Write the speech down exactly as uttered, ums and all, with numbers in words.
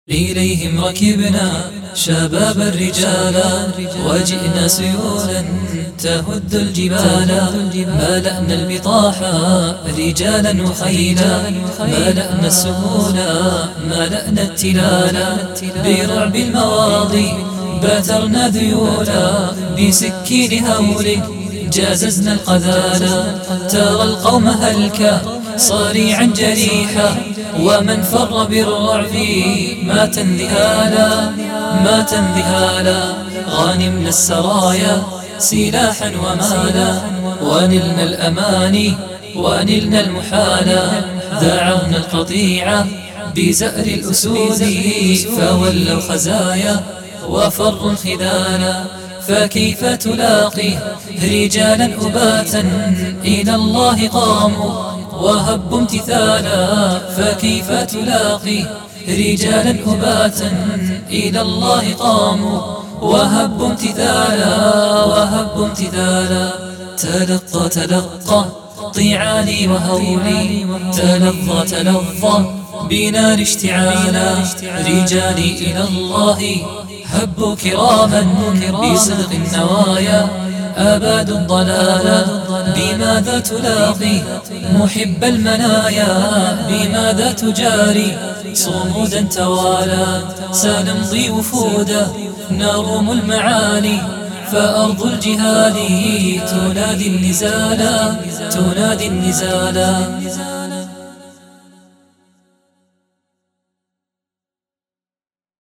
إليهم ركبنا شباب الرجال وجئنا سيولا تهد الجبال. ملأنا البطاحا رجالا وخيلا، ملأنا السهولا ملأنا التلالا. برعب المواضي باترنا ذيولا، بسكين هول جاززنا القذالا. ترى القوم هلكا صريعا جريحا، ومن فر بالرعب مات انذهالا مات انذهالا. غانمنا السرايا سلاحا ومالا، ونلنا الأماني ونلنا المحالا. ذاعرنا القطيعة بزأر الأسود، فولوا خزايا وفروا الخذالا. فكيف تلاقي رجالا أباتا إلى الله قاموا وهبوا امتثالا. فكيف تلاقي رجالا أباتا إلى الله قاموا وهبوا امتثالا وهبوا امتثالا. تلقى تلقى طيعاني وهولي، تلظى تلظى بنار اشتعالا. رجالي إلى الله هبوا كراما بصدق النوايا، أبادوا الضلالا. بماذا تلاقي محب المنايا، بماذا تجاري صمودا توالى. سنمضي وفودا نروم المعالي، فأرض الجهاد تنادي النزالا تنادي النزالا.